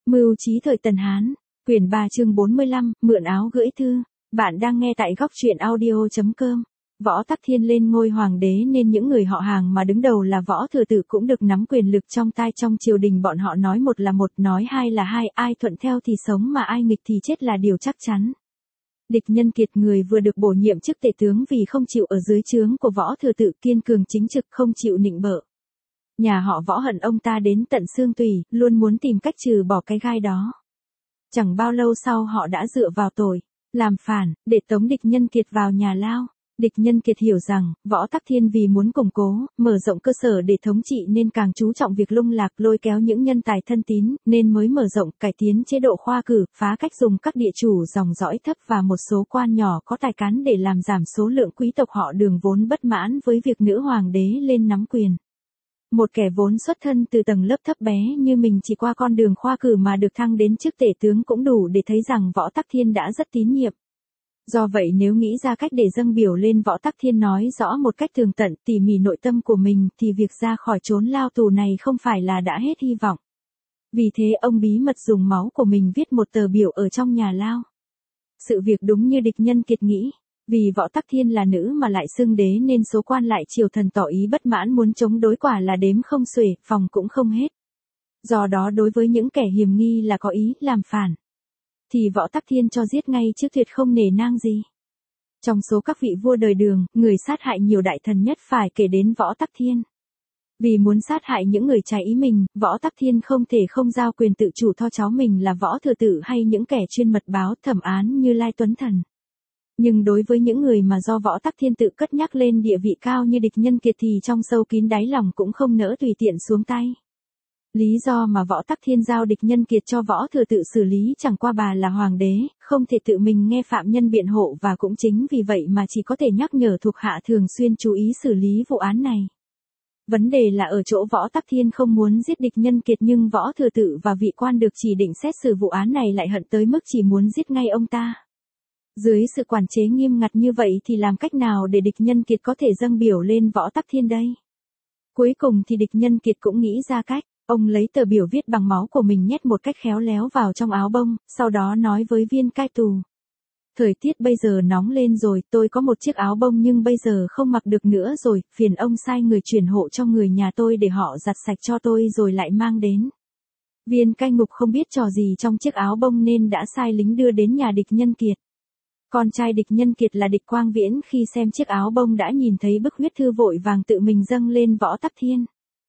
Mưu trí thời Tần Hán, quyển 3 chương 45, mượn áo gửi thư. Bạn đang nghe tại góc truyện audio.com. Võ Tắc Thiên lên ngôi hoàng đế nên những người họ hàng mà đứng đầu là Võ Thừa Tử cũng được nắm quyền lực trong tay. Trong triều đình bọn họ nói một là một, nói hai là hai, ai thuận theo thì sống mà ai nghịch thì chết là điều chắc chắn. Địch Nhân Kiệt, người vừa được bổ nhiệm chức tể tướng vì không chịu ở dưới trướng của Võ Thừa Tử, kiên cường chính trực, không chịu nịnh bợ. Nhà họ Võ hận ông ta đến tận xương tủy, luôn muốn tìm cách trừ bỏ cái gai đó. Chẳng bao lâu sau họ đã dựa vào tội làm phản để tống Địch Nhân Kiệt vào nhà lao. Địch Nhân Kiệt hiểu rằng, Võ Tắc Thiên vì muốn củng cố, mở rộng cơ sở để thống trị nên càng chú trọng việc lung lạc, lôi kéo những nhân tài thân tín, nên mới mở rộng, cải tiến chế độ khoa cử, phá cách dùng các địa chủ dòng dõi thấp và một số quan nhỏ có tài cán để làm giảm số lượng quý tộc họ Đường vốn bất mãn với việc nữ hoàng đế lên nắm quyền. Một kẻ vốn xuất thân từ tầng lớp thấp bé như mình chỉ qua con đường khoa cử mà được thăng đến chức tể tướng cũng đủ để thấy rằng Võ Tắc Thiên đã rất tín nhiệm. Do vậy nếu nghĩ ra cách để dâng biểu lên Võ Tắc Thiên nói rõ một cách tường tận tỉ mỉ nội tâm của mình thì việc ra khỏi chốn lao tù này không phải là đã hết hy vọng. Vì thế ông bí mật dùng máu của mình viết một tờ biểu ở trong nhà lao. Sự việc đúng như Địch Nhân Kiệt nghĩ. Vì Võ Tắc Thiên là nữ mà lại xưng đế nên số quan lại triều thần tỏ ý bất mãn muốn chống đối quả là đếm không xuể, phòng cũng không hết. Do đó đối với những kẻ hiềm nghi là có ý làm phản, thì Võ Tắc Thiên cho giết ngay chứ tuyệt không nể nang gì. Trong số các vị vua đời Đường, người sát hại nhiều đại thần nhất phải kể đến Võ Tắc Thiên. Vì muốn sát hại những người trái ý mình, Võ Tắc Thiên không thể không giao quyền tự chủ cho cháu mình là Võ Thừa Tử hay những kẻ chuyên mật báo thẩm án như Lai Tuấn Thần. Nhưng đối với những người mà do Võ Tắc Thiên tự cất nhắc lên địa vị cao như Địch Nhân Kiệt thì trong sâu kín đáy lòng cũng không nỡ tùy tiện xuống tay. Lý do mà Võ Tắc Thiên giao Địch Nhân Kiệt cho Võ Thừa Tự xử lý chẳng qua bà là hoàng đế, không thể tự mình nghe phạm nhân biện hộ và cũng chính vì vậy mà chỉ có thể nhắc nhở thuộc hạ thường xuyên chú ý xử lý vụ án này. Vấn đề là ở chỗ Võ Tắc Thiên không muốn giết Địch Nhân Kiệt nhưng Võ Thừa Tự và vị quan được chỉ định xét xử vụ án này lại hận tới mức chỉ muốn giết ngay ông ta. Dưới sự quản chế nghiêm ngặt như vậy thì làm cách nào để Địch Nhân Kiệt có thể dâng biểu lên Võ Tắc Thiên đây? Cuối cùng thì Địch Nhân Kiệt cũng nghĩ ra cách, ông lấy tờ biểu viết bằng máu của mình nhét một cách khéo léo vào trong áo bông, sau đó nói với viên cai tù. Thời tiết bây giờ nóng lên rồi, tôi có một chiếc áo bông nhưng bây giờ không mặc được nữa rồi, phiền ông sai người chuyển hộ cho người nhà tôi để họ giặt sạch cho tôi rồi lại mang đến. Viên cai ngục không biết trò gì trong chiếc áo bông nên đã sai lính đưa đến nhà Địch Nhân Kiệt. Con trai Địch Nhân Kiệt là Địch Quang Viễn khi xem chiếc áo bông đã nhìn thấy bức huyết thư vội vàng tự mình dâng lên Võ Tắc Thiên.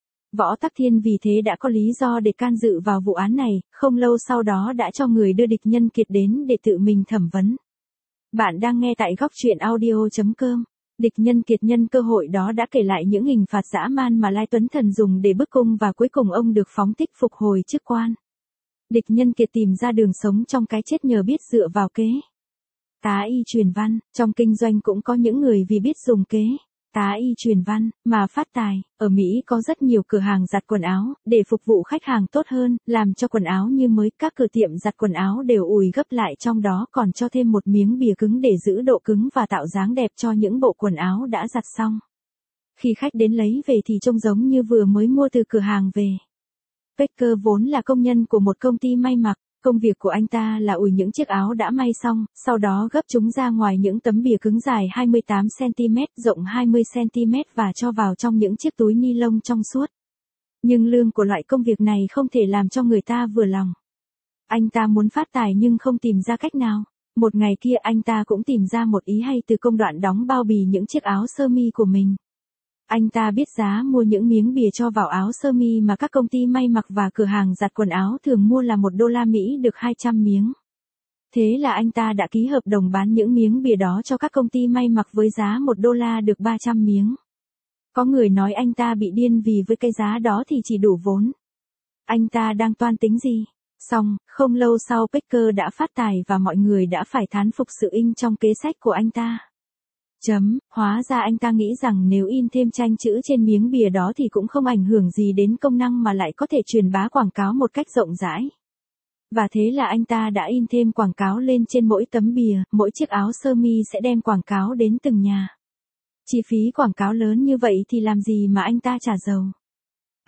Võ Tắc Thiên vì thế đã có lý do để can dự vào vụ án này, không lâu sau đó đã cho người đưa Địch Nhân Kiệt đến để tự mình thẩm vấn. Bạn đang nghe tại góc truyện audio.com. Địch Nhân Kiệt nhân cơ hội đó đã kể lại những hình phạt dã man mà Lai Tuấn Thần dùng để bức cung và cuối cùng ông được phóng thích phục hồi chức quan. Địch Nhân Kiệt tìm ra đường sống trong cái chết nhờ biết dựa vào kế tá y truyền văn. Trong kinh doanh cũng có những người vì biết dùng kế tá y truyền văn mà phát tài. Ở Mỹ có rất nhiều cửa hàng giặt quần áo để phục vụ khách hàng tốt hơn, làm cho quần áo như mới. Các cửa tiệm giặt quần áo đều ùi gấp lại, trong đó còn cho thêm một miếng bìa cứng để giữ độ cứng và tạo dáng đẹp cho những bộ quần áo đã giặt xong. Khi khách đến lấy về thì trông giống như vừa mới mua từ cửa hàng về. Becker vốn là công nhân của một công ty may mặc. Công việc của anh ta là ủi những chiếc áo đã may xong, sau đó gấp chúng ra ngoài những tấm bìa cứng dài 28cm, rộng 20cm và cho vào trong những chiếc túi ni lông trong suốt. Nhưng lương của loại công việc này không thể làm cho người ta vừa lòng. Anh ta muốn phát tài nhưng không tìm ra cách nào. Một ngày kia anh ta cũng tìm ra một ý hay từ công đoạn đóng bao bì những chiếc áo sơ mi của mình. Anh ta biết giá mua những miếng bìa cho vào áo sơ mi mà các công ty may mặc và cửa hàng giặt quần áo thường mua là $1 được 200 miếng. Thế là anh ta đã ký hợp đồng bán những miếng bìa đó cho các công ty may mặc với giá $1 được 300 miếng. Có người nói anh ta bị điên vì với cái giá đó thì chỉ đủ vốn. Anh ta đang toan tính gì? Xong, không lâu sau Becker đã phát tài và mọi người đã phải thán phục sự in trong kế sách của anh ta. Hóa ra anh ta nghĩ rằng nếu in thêm tranh chữ trên miếng bìa đó thì cũng không ảnh hưởng gì đến công năng mà lại có thể truyền bá quảng cáo một cách rộng rãi. Và thế là anh ta đã in thêm quảng cáo lên trên mỗi tấm bìa, mỗi chiếc áo sơ mi sẽ đem quảng cáo đến từng nhà. Chi phí quảng cáo lớn như vậy thì làm gì mà anh ta trả giàu.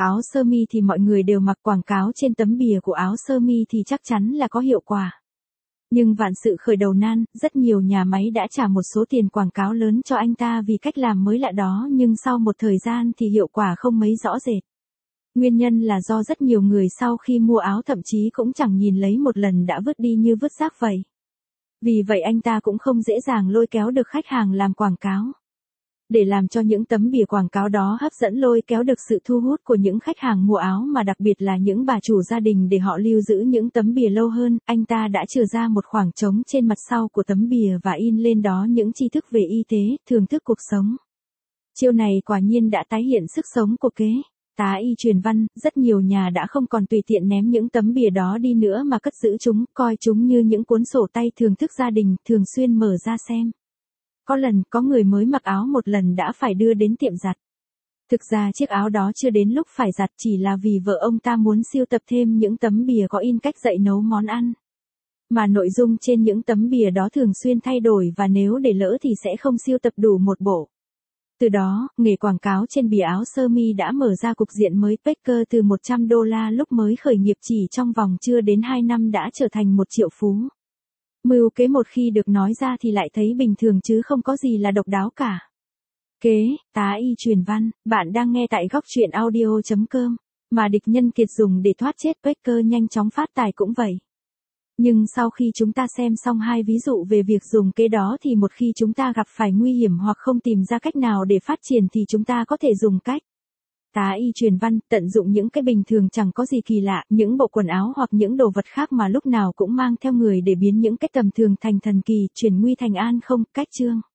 Áo sơ mi thì mọi người đều mặc, quảng cáo trên tấm bìa của áo sơ mi thì chắc chắn là có hiệu quả. Nhưng vạn sự khởi đầu nan, rất nhiều nhà máy đã trả một số tiền quảng cáo lớn cho anh ta vì cách làm mới lạ đó, nhưng sau một thời gian thì hiệu quả không mấy rõ rệt. Nguyên nhân là do rất nhiều người sau khi mua áo thậm chí cũng chẳng nhìn lấy một lần đã vứt đi như vứt rác vậy. Vì vậy anh ta cũng không dễ dàng lôi kéo được khách hàng làm quảng cáo. Để làm cho những tấm bìa quảng cáo đó hấp dẫn lôi kéo được sự thu hút của những khách hàng mua áo mà đặc biệt là những bà chủ gia đình để họ lưu giữ những tấm bìa lâu hơn, anh ta đã chừa ra một khoảng trống trên mặt sau của tấm bìa và in lên đó những tri thức về y tế, thưởng thức cuộc sống. Chiêu này quả nhiên đã tái hiện sức sống của kế tá y truyền văn, rất nhiều nhà đã không còn tùy tiện ném những tấm bìa đó đi nữa mà cất giữ chúng, coi chúng như những cuốn sổ tay thưởng thức gia đình, thường xuyên mở ra xem. Có lần, có người mới mặc áo một lần đã phải đưa đến tiệm giặt. Thực ra chiếc áo đó chưa đến lúc phải giặt, chỉ là vì vợ ông ta muốn sưu tập thêm những tấm bìa có in cách dạy nấu món ăn. Mà nội dung trên những tấm bìa đó thường xuyên thay đổi và nếu để lỡ thì sẽ không sưu tập đủ một bộ. Từ đó, nghề quảng cáo trên bìa áo sơ mi đã mở ra cục diện mới. Packer từ $100 lúc mới khởi nghiệp chỉ trong vòng chưa đến 2 năm đã trở thành 1 triệu phú. Mưu kế một khi được nói ra thì lại thấy bình thường chứ không có gì là độc đáo cả. Kế tá y truyền văn, bạn đang nghe tại góc truyện audio.com. Mà địch nhân kiệt dùng để thoát chết, Packer nhanh chóng phát tài cũng vậy. Nhưng sau khi chúng ta xem xong 2 ví dụ về việc dùng kế đó thì một khi chúng ta gặp phải nguy hiểm hoặc không tìm ra cách nào để phát triển thì chúng ta có thể dùng cách tá y truyền văn, tận dụng những cái bình thường chẳng có gì kỳ lạ, những bộ quần áo hoặc những đồ vật khác mà lúc nào cũng mang theo người để biến những cái tầm thường thành thần kỳ, chuyển nguy thành an không. Cách chương